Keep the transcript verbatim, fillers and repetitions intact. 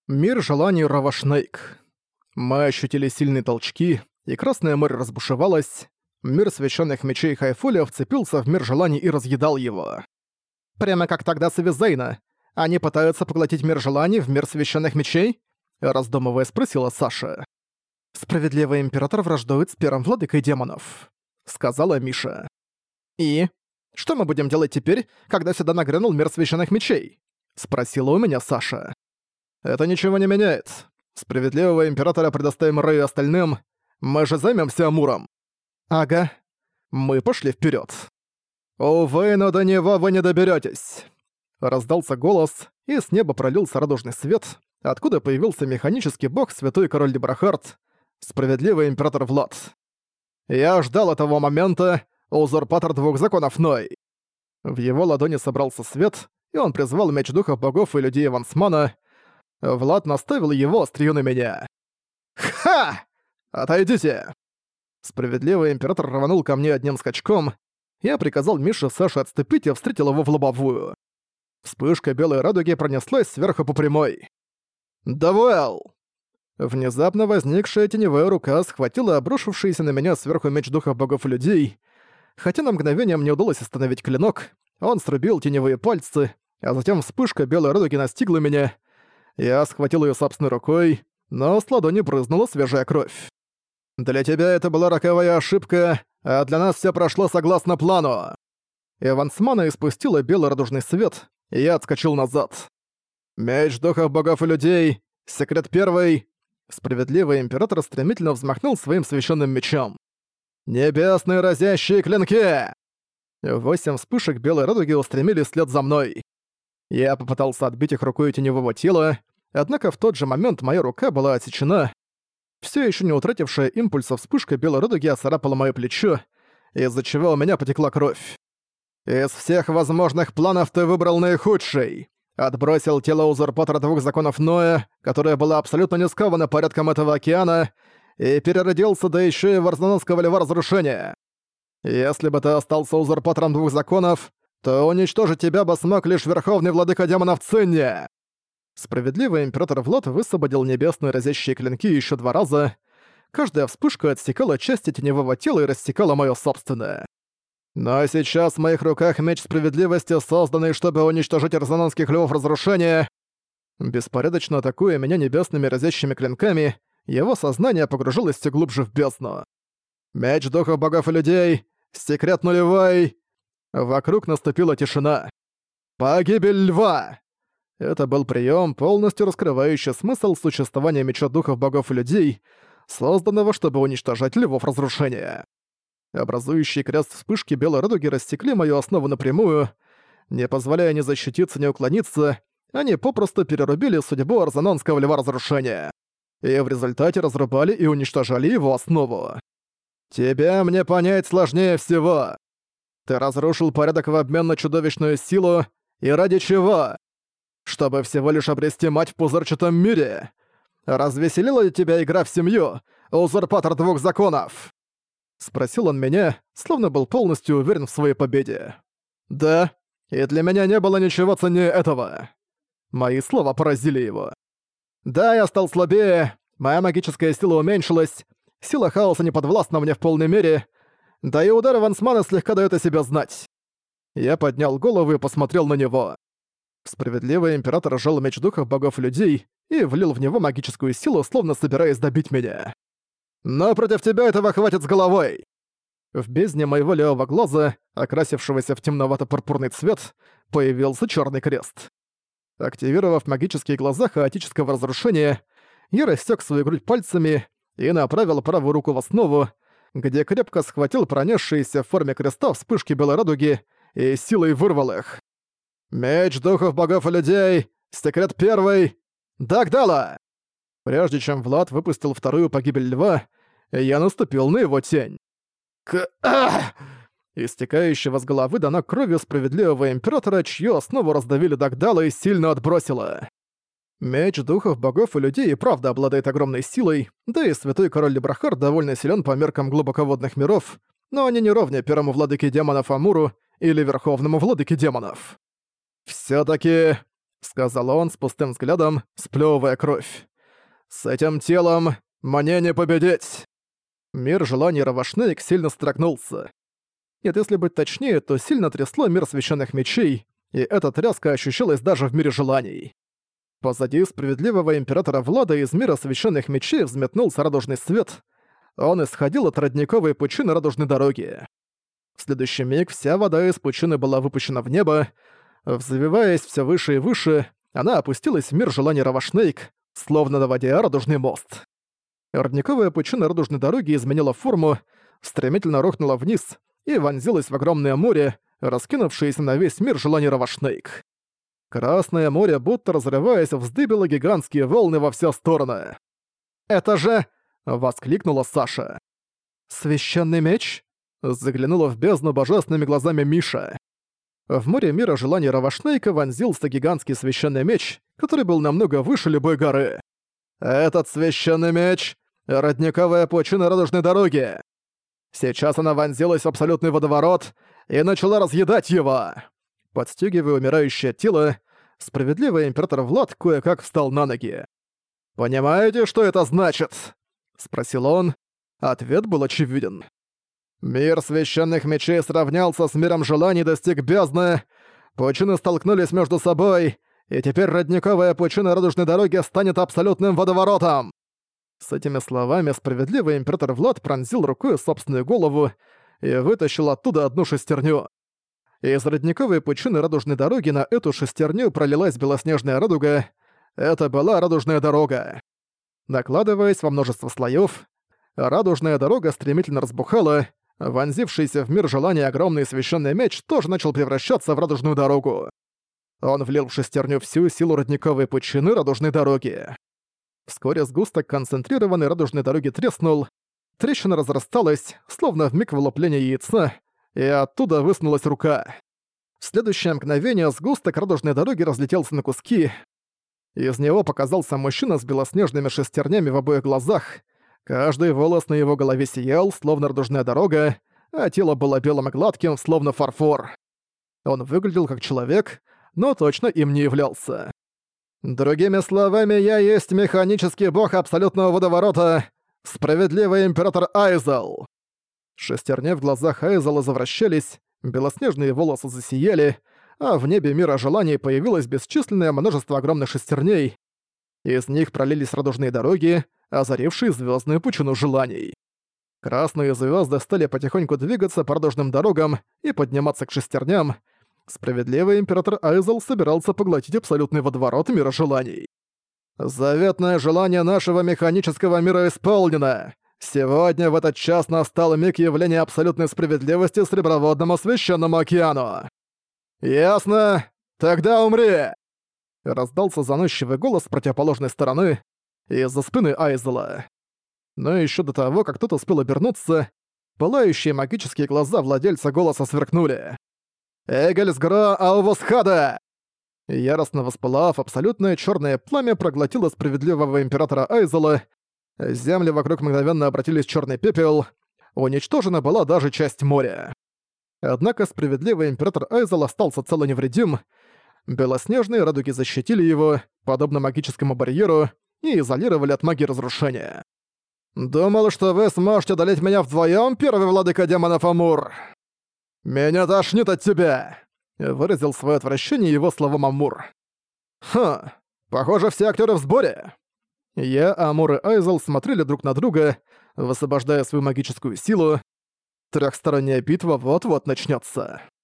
Мир желаний Равашнейк. Мы ощутили сильные толчки, и Красное море разбушевалось. Мир священных мечей Хайфуля вцепился в мир желаний и разъедал его. Прямо как тогда с Эвизейна. Они пытаются поглотить мир желаний в мир священных мечей? Раздумывая, спросила Саша. «Справедливый император враждует с первым владыкой демонов», — сказала Миша. «И? Что мы будем делать теперь, когда сюда нагрянул мир священных мечей?» — спросила у меня Саша. «Это ничего не меняет. Справедливого императора предоставим Рэю и остальным. Мы же займемся Амуром». «Ага. Мы пошли вперед. «Увы, но до него вы не доберетесь. Раздался голос, и с неба пролился радужный свет, откуда появился механический бог Святой Король Дебрахард, справедливый император Влад. «Я ждал этого момента, узурпатор двух законов Ной». В его ладони собрался свет, и он призвал меч духов богов и людей Вансмана. Влад наставил его острию на меня. «Ха! Отойдите!» Справедливый император рванул ко мне одним скачком. Я приказал Мише и Саше отступить и встретил его в лобовую. Вспышка белой радуги пронеслась сверху по прямой. «Давай!» Внезапно возникшая теневая рука схватила обрушившийся на меня сверху меч духов богов и людей. Хотя на мгновение мне удалось остановить клинок, он срубил теневые пальцы, а затем вспышка белой радуги настигла меня. Я схватил её собственной рукой, но с ладони брызнула свежая кровь. «Для тебя это была роковая ошибка, а для нас всё прошло согласно плану». Эвансмана испустила белый радужный свет, и я отскочил назад. «Меч духов богов и людей, секрет первый». Справедливый император стремительно взмахнул своим священным мечом. «Небесные разящие клинки!» Восемь вспышек белой радуги устремились вслед за мной. Я попытался отбить их рукой теневого тела, однако в тот же момент моя рука была отсечена. Всё ещё не утратившая импульса вспышка белой радуги оцарапала моё плечо, из-за чего у меня потекла кровь. «Из всех возможных планов ты выбрал наихудший. Отбросил тело узурпатора двух законов Ноя, которое было абсолютно не сковано порядком этого океана, и переродился до ещё и Варзанонского льва разрушения. Если бы ты остался узурпатором двух законов, то уничтожить тебя бы смог лишь верховный владыка демонов Цинни». Справедливый император Влад высвободил небесные разящие клинки ещё два раза. Каждая вспышка отсекала части теневого тела и рассекала моё собственное. «Но сейчас в моих руках меч справедливости, созданный, чтобы уничтожить резонанских львов разрушения». Беспорядочно атакуя меня небесными разящими клинками, его сознание погружалось всё глубже в бездну. «Меч духов богов и людей! Секрет нулевой!» Вокруг наступила тишина. «Погибель льва!» Это был прием, полностью раскрывающий смысл существования меча духов богов и людей, созданного, чтобы уничтожать львов разрушения. Образующие крест вспышки белой радуги рассекли мою основу напрямую, не позволяя ни защититься, ни уклониться, они попросту перерубили судьбу Арзанонского льва разрушения. И в результате разрубали и уничтожали его основу. «Тебя мне понять сложнее всего. Ты разрушил порядок в обмен на чудовищную силу, и ради чего? Чтобы всего лишь обрести мать в пузырчатом мире? Развеселила ли тебя игра в семью, узурпатор двух законов?» Спросил он меня, словно был полностью уверен в своей победе. «Да, и для меня не было ничего ценнее этого». Мои слова поразили его. «Да, я стал слабее, моя магическая сила уменьшилась, сила хаоса не подвластна мне в полной мере, да и удар Вансмана слегка даёт о себе знать». Я поднял голову и посмотрел на него. Справедливый император сжал меч духов богов и людей и влил в него магическую силу, словно собираясь добить меня. «Но против тебя этого хватит с головой!» В бездне моего левого глаза, окрасившегося в темновато-пурпурный цвет, появился чёрный крест. Активировав магические глаза хаотического разрушения, я рассек свою грудь пальцами и направил правую руку в основу, где крепко схватил пронесшиеся в форме креста вспышки белой радуги и силой вырвал их. «Меч духов богов и людей! Секрет первый! Дагдала!» Прежде чем Влад выпустил вторую погибель льва, я наступил на его тень. К... Ах! Истекающего с головы до ног кровью справедливого императора, чью основу раздавили Дагдала и сильно отбросило. Меч духов богов и людей и правда обладает огромной силой, да и святой король Дебрахард довольно силен по меркам глубоководных миров, но они не ровня первому владыке демонов Амуру или верховному владыке демонов. Всё-таки — сказал он с пустым взглядом, сплёвывая кровь. «С этим телом мне не победить!» Мир желаний Равашнейк сильно строгнулся. Нет, если быть точнее, то сильно трясло мир священных мечей, и эта тряска ощущалась даже в мире желаний. Позади справедливого императора Влада из мира священных мечей взметнулся радужный свет. Он исходил от родниковой пучины радужной дороги. В следующий миг вся вода из пучины была выпущена в небо. Взвиваясь все выше и выше, она опустилась в мир желаний Равашнейк, словно наводя радужный мост. Родниковая пучина радужной дороги изменила форму, стремительно рухнула вниз и вонзилась в огромное море, раскинувшееся на весь мир желаний Равашнейк. Красное море, будто разрываясь, вздыбило гигантские волны во все стороны. «Это же...» — воскликнула Саша. «Священный меч?» — заглянула в бездну божественными глазами Миша. В море мира желаний Равашнейка вонзился гигантский священный меч, который был намного выше любой горы. «Этот священный меч — родниковая пучина радужной дороги. Сейчас она вонзилась в абсолютный водоворот и начала разъедать его!» Подстёгивая умирающее тело, справедливый император Влад кое-как встал на ноги. «Понимаете, что это значит?» — спросил он. Ответ был очевиден. «Мир священных мечей сравнялся с миром желаний, достиг бездны, пучины столкнулись между собой, и теперь родниковая пучина радужной дороги станет абсолютным водоворотом!» С этими словами справедливый император Влад пронзил рукой собственную голову и вытащил оттуда одну шестерню. Из родниковой пучины радужной дороги на эту шестерню пролилась белоснежная радуга. Это была радужная дорога. Накладываясь во множество слоев, радужная дорога стремительно разбухала, вонзившийся в мир желания огромный священный меч тоже начал превращаться в радужную дорогу. Он влил в шестерню всю силу родниковой пучины радужной дороги. Вскоре сгусток концентрированной радужной дороги треснул, трещина разрасталась, словно вмиг вылупления яйца, и оттуда высунулась рука. В следующее мгновение сгусток радужной дороги разлетелся на куски. Из него показался мужчина с белоснежными шестернями в обоих глазах. Каждый волос на его голове сиял, словно радужная дорога, а тело было белым и гладким, словно фарфор. Он выглядел как человек, но точно им не являлся. «Другими словами, я есть механический бог абсолютного водоворота, справедливый император Айзел!» Шестерни в глазах Айзела завращались, белоснежные волосы засияли, а в небе мира желаний появилось бесчисленное множество огромных шестерней. Из них пролились радужные дороги, озарившие звездную пучину желаний. Красные звезды стали потихоньку двигаться по радужным дорогам и подниматься к шестерням. Справедливый император Айзел собирался поглотить абсолютный водоворот мира желаний. «Заветное желание нашего механического мира исполнено! Сегодня в этот час настал миг явления абсолютной справедливости Среброводному Священному океану. Ясно? Тогда умри!» Раздался заносчивый голос с противоположной стороны, из-за спины Айзела. Но еще до того, как тот успел обернуться, пылающие магические глаза владельца голоса сверкнули. «Эгельсгро Аувосхада!» Яростно воспылав, абсолютное черное пламя проглотило справедливого императора Айзела. Земли вокруг мгновенно обратились в черный пепел. Уничтожена была даже часть моря. Однако справедливый император Айзел остался цел и невредим. Белоснежные радуги защитили его, подобно магическому барьеру, и изолировали от магии разрушения. «Думал, что вы сможете одолеть меня вдвоем, первый владыка демонов Амур!» «Меня тошнит от тебя!» — выразил свое отвращение его словам Амур. «Хм, похоже, все актеры в сборе!» Я, Амур и Айзел смотрели друг на друга, высвобождая свою магическую силу. Трехсторонняя битва вот-вот начнется.